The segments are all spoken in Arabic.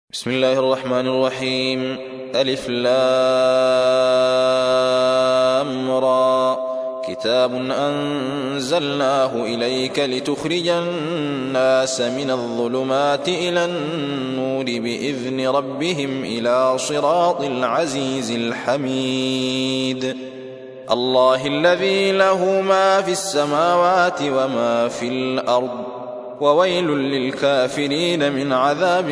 بسم الله الرحمن الرحيم. ألف لام را. كتاب أنزلناه إليك لتخرج الناس من الظلمات إلى النور بإذن ربهم إلى صراط العزيز الحميد. الله الذي له ما في السماوات وما في الأرض، وويل للكافرين من عذاب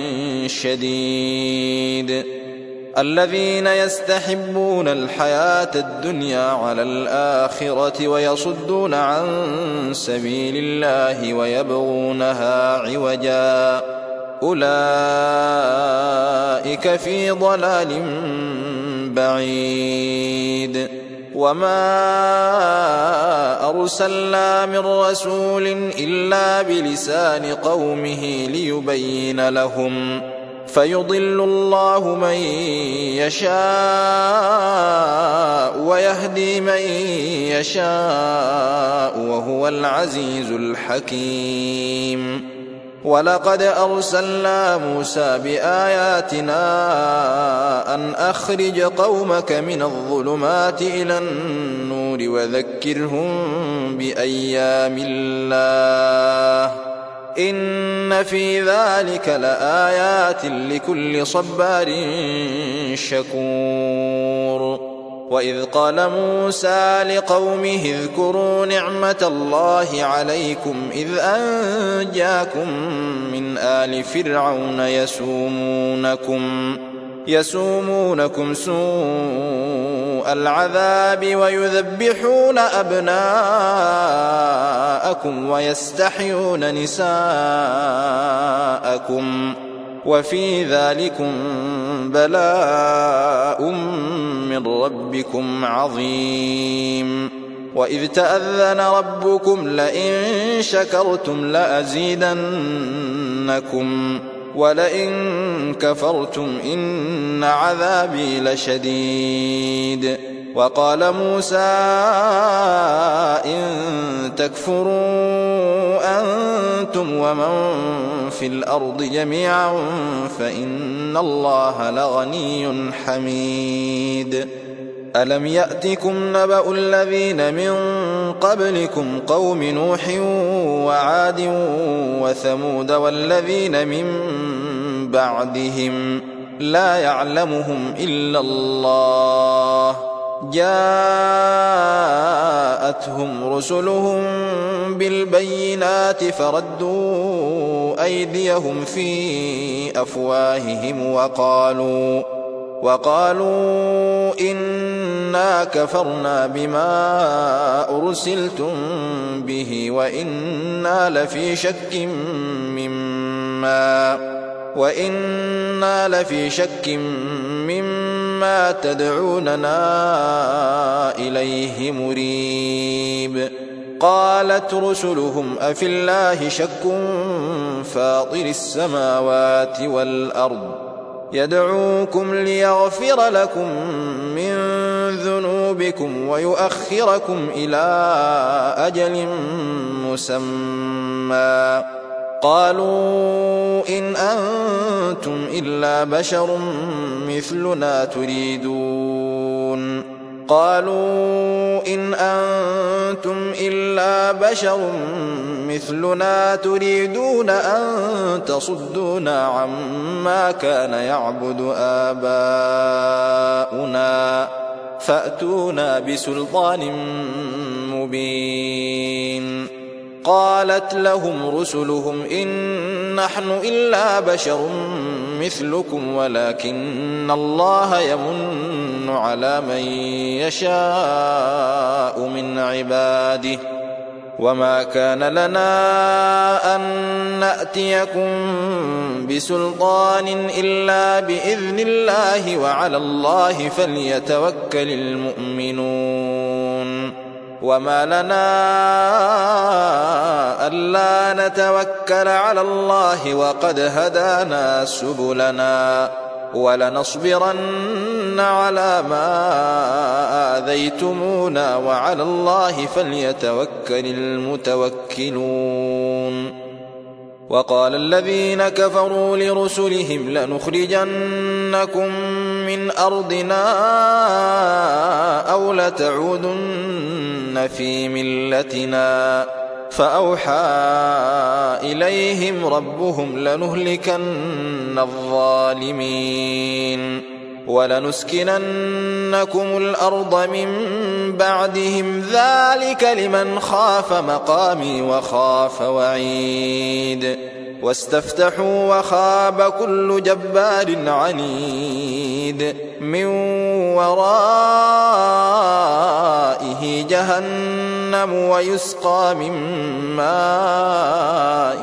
شديد. الذين يستحبون الحياة الدنيا على الآخرة ويصدون عن سبيل الله ويبغونها عوجا، أولئك في ضلال بعيد. وما أرسلنا من رسول إلا بلسان قومه ليبين لهم، فيضل الله من يشاء ويهدي من يشاء وهو العزيز الحكيم. ولقد أرسلنا موسى بآياتنا أن أخرج قومك من الظلمات إلى النور وذكرهم بأيام الله، إن في ذلك لآيات لكل صبار شكور. وإذ قال موسى لقومه اذكروا نعمة الله عليكم إذ أنجاكم من آل فرعون يسومونكم سوء العذاب ويذبحون أبناءكم ويستحيون نساءكم، وفي ذلكم بلاء من ربكم عظيم. وإذ تأذن ربكم لئن شكرتم لأزيدنكم ولئن كفرتم إن عذابي لشديد. وقال موسى إن تكفروا أنتم ومن في الأرض جميعا فإن الله لغني حميد. ألم يأتكم نبأ الذين من قبلكم قوم نوح وعاد وثمود والذين من بعدهم لا يعلمهم إلا الله، جاءتهم رسلهم بالبينات فردوا أيديهم في أفواههم وقالوا إنا كفرنا بما أرسلتم به وإنا لفي شك مما تدعوننا إليه مريب. قالت رسلهم أفي الله شك فاطر السماوات والأرض يدعوكم ليغفر لكم من ذنوبكم ويؤخركم إلى أجل مسمى. قالوا إن أنتم إلا بشر مثلنا تريدون أن تصدونا عما كان يعبد آباؤنا فأتونا بسلطان مبين. قالت لهم رسلهم إن نحن إلا بشر مثلكم ولكن الله يمن على من يشاء من عباده، وما كان لنا أن نأتيكم بسلطان إلا بإذن الله وعلى الله فليتوكل المؤمنون. وما لنا ألا نتوكل على الله وقد هدانا سبلنا ولنصبرن على ما آذيتمونا وعلى الله فليتوكل المتوكلون. وقال الذين كفروا لرسلهم لنخرجنكم من أرضنا أو لتعودن في ملتنا فأوحى إليهم ربهم لنهلكن الظالمين ولنسكننكم الأرض من بعدهم ذلك لمن خاف مقامي وخاف وعيد واستفتحوا وخاب كل جبار عنيد من ورائه جهنم ويسقى من ماء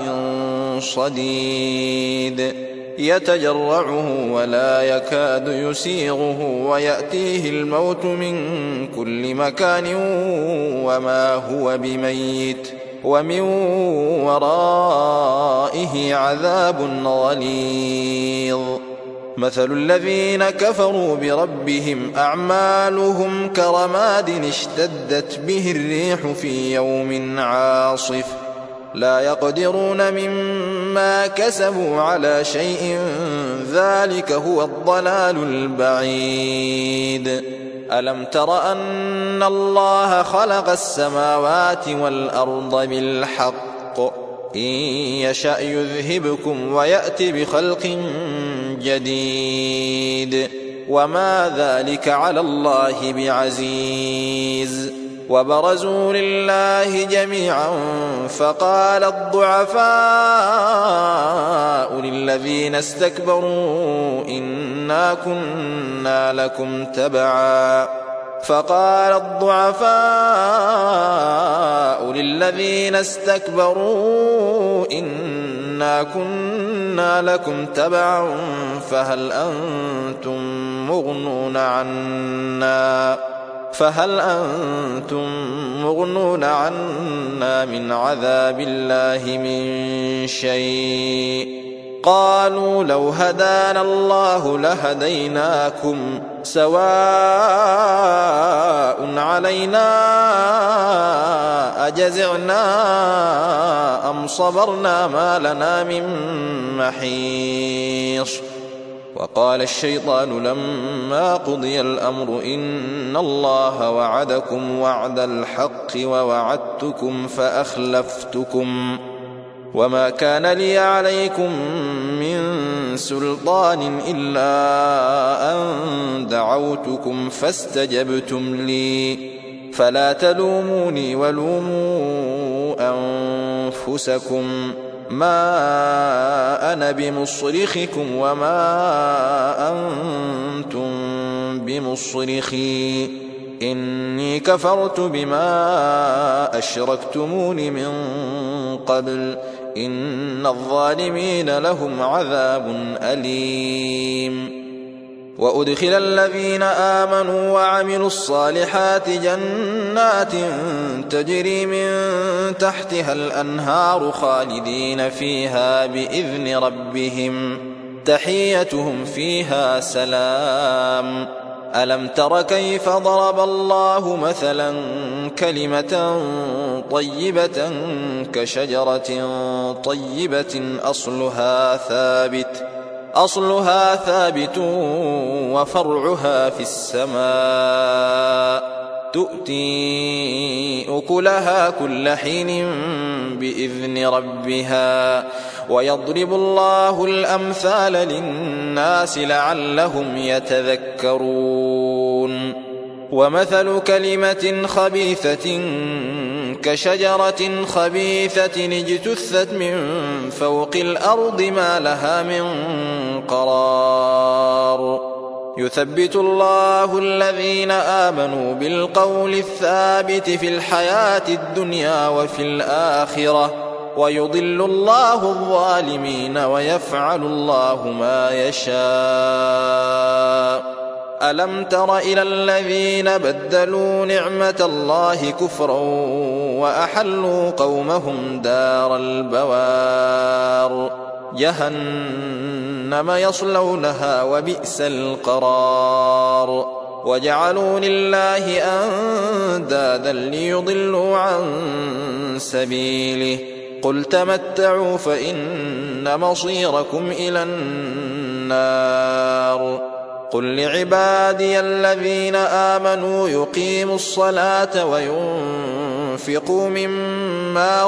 صديد يتجرعه ولا يكاد يسيغه ويأتيه الموت من كل مكان وما هو بميت ومن ورائه عذاب غليظ مثل الذين كفروا بربهم أعمالهم كرماد اشتدت به الريح في يوم عاصف لا يقدرون مما كسبوا على شيء ذلك هو الضلال البعيد ألم تر أن الله خلق السماوات والأرض بالحق إن يشأ يذهبكم ويأت بخلق جديد وما ذلك على الله بعزيز وبرزوا لله جميعا فقال الضعفاء للذين استكبروا إنا كنا لكم تبعا فهل أنتم مغنون عنا من عذاب الله من شيء قالوا لو هدانا الله لهديناكم سواء علينا أجزعنا أم صبرنا ما لنا من محيص وقال الشيطان لما قضي الأمر إن الله وعدكم وعد الحق ووعدتكم فأخلفتكم وما كان لي عليكم من سلطان إلا أن دعوتكم فاستجبتم لي فلا تلوموني ولوموا أنفسكم ما أنا بمصرخكم وما أنتم بمصرخي إني كفرت بما أشركتمون من قبل إن الظالمين لهم عذاب أليم وأدخل الذين آمنوا وعملوا الصالحات جنات تجري من تحتها الأنهار خالدين فيها بإذن ربهم تحيتهم فيها سلام ألم تر كيف ضرب الله مثلا كلمة طيبة كشجرة طيبة أصلها ثابت وفرعها في السماء تؤتي أكلها كل حين بإذن ربها ويضرب الله الأمثال للناس لعلهم يتذكرون ومثل كلمة خبيثة كشجرة خبيثة اجتثت من فوق الأرض ما لها من قرار يثبت الله الذين آمنوا بالقول الثابت في الحياة الدنيا وفي الآخرة ويضل الله الظالمين ويفعل الله ما يشاء ألم تر إلى الذين بدلوا نعمة الله كفرا وأحلوا قومهم دار البوار جهنم يصلونها وبئس القرار وجعلوا لله أندادا ليضلوا عن سبيله قل تمتعوا فإن مصيركم إلى النار قل لعبادي الذين آمنوا يقيموا الصلاة وينفقوا مما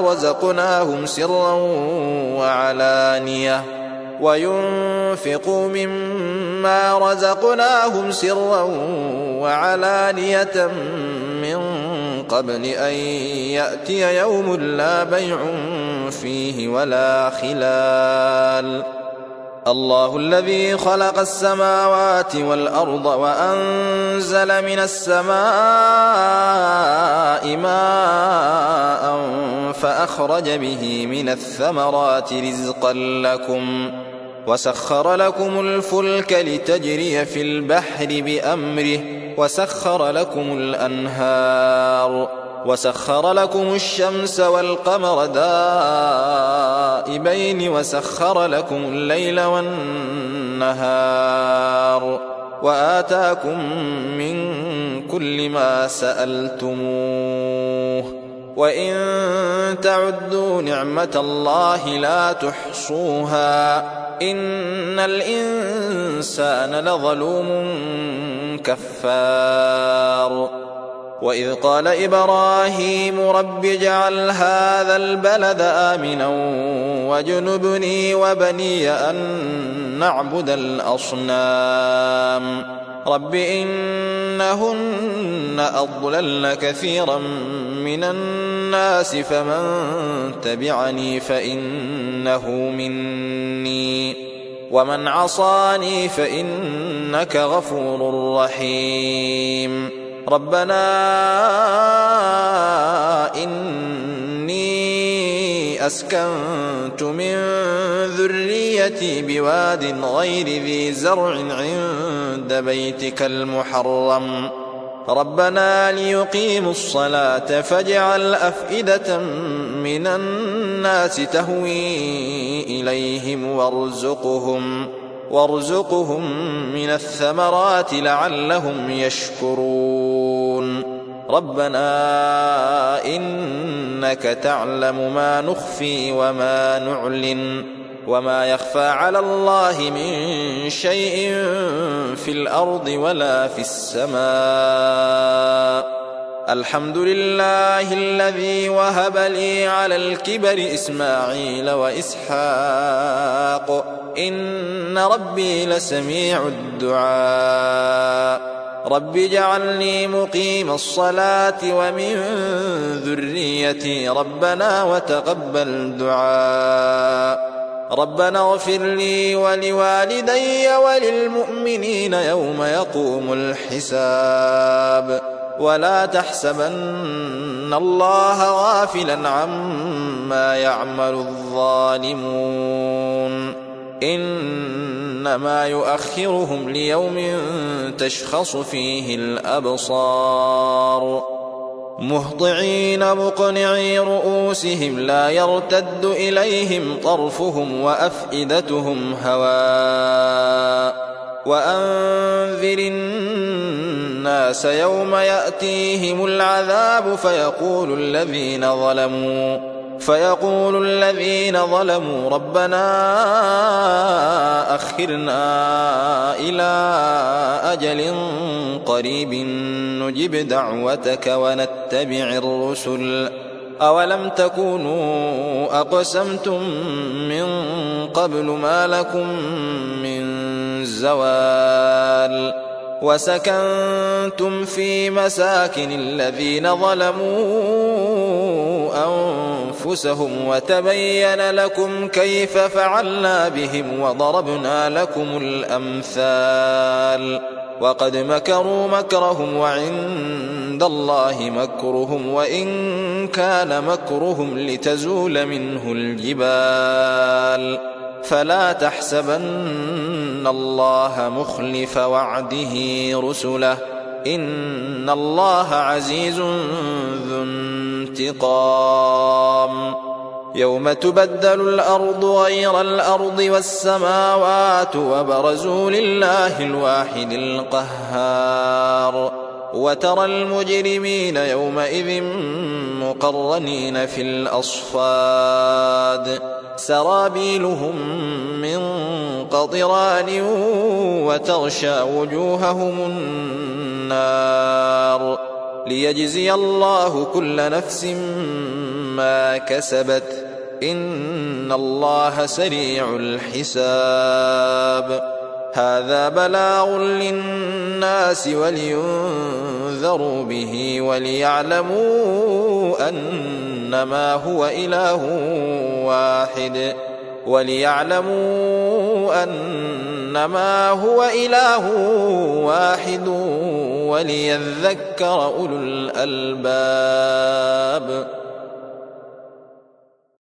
رزقناهم سرا وعلانية من قبل أن يأتي يوم لا بيع فيه ولا خلال الله الذي خلق السماوات والأرض وأنزل من السماء ماء فأخرج به من الثمرات رزقا لكم وسخر لكم الفلك لتجري في البحر بأمره وسخر لكم الأنهار وسخر لكم الشمس والقمر دائبين وسخر لكم الليل والنهار وآتاكم من كل ما سألتموه وإن تعدوا نعمة الله لا تحصوها إن الإنسان لظلوم كفار وإذ قال إبراهيم رب اجعل هذا البلد آمنا واجنبني وبني أن نعبد الأصنام رب إنهن أضللن كثيرا من الناس فمن تبعني فإنه مني ومن عصاني فإنك غفور رحيم ربنا إني أسكنت من ذريتي بواد غير ذي زرع عند بيتك المحرم ربنا ليقيموا الصلاة فاجعل أفئدة من الناس تهوي إليهم وارزقهم من الثمرات لعلهم يشكرون ربنا إنك تعلم ما نخفي وما نعلن وما يخفى على الله من شيء في الأرض ولا في السماء الحمد لله الذي وهب لي على الكبر إسماعيل وإسحاق إن ربي لسميع الدعاء رب اجعلني مقيم الصلاة ومن ذريتي ربنا وتقبل دعاء ربنا اغفر لي ولوالدي وللمؤمنين يوم يقوم الحساب ولا تحسبن الله غافلا عما يعمل الظالمون إنما يؤخرهم ليوم تشخص فيه الأبصار مهطعين مقنعي رؤوسهم لا يرتد إليهم طرفهم وأفئدتهم هواء وأنذر الناس يوم يأتيهم العذاب فيقول الذين ظلموا ربنا أخرنا إلى أجل قريب نجب دعوتك ونتبع الرسل أولم تكونوا أقسمتم من قبل ما لكم من زوال وسكنتم في مساكن الذين ظلموا أنفسهم وتبين لكم كيف فعلنا بهم وضربنا لكم الأمثال وقد مكروا مكرهم وعند الله مكرهم وإن كان مكرهم لتزول منه الجبال فلا تحسبن الله مخلف وعده رسله إن الله عزيز ذو انتقام يوم تبدل الأرض غير الأرض والسماوات وبرزوا لله الواحد القهار وترى المجرمين يومئذ مقرنين في الأصفاد سرابيلهم من قطران وتغشى وجوههم النار ليجزي الله كل نفس ما كسبت إن الله سريع الحساب هذا بلاغ للناس ولينذروا به وليعلموا أنما هو إله واحد وليذكر أولو الألباب.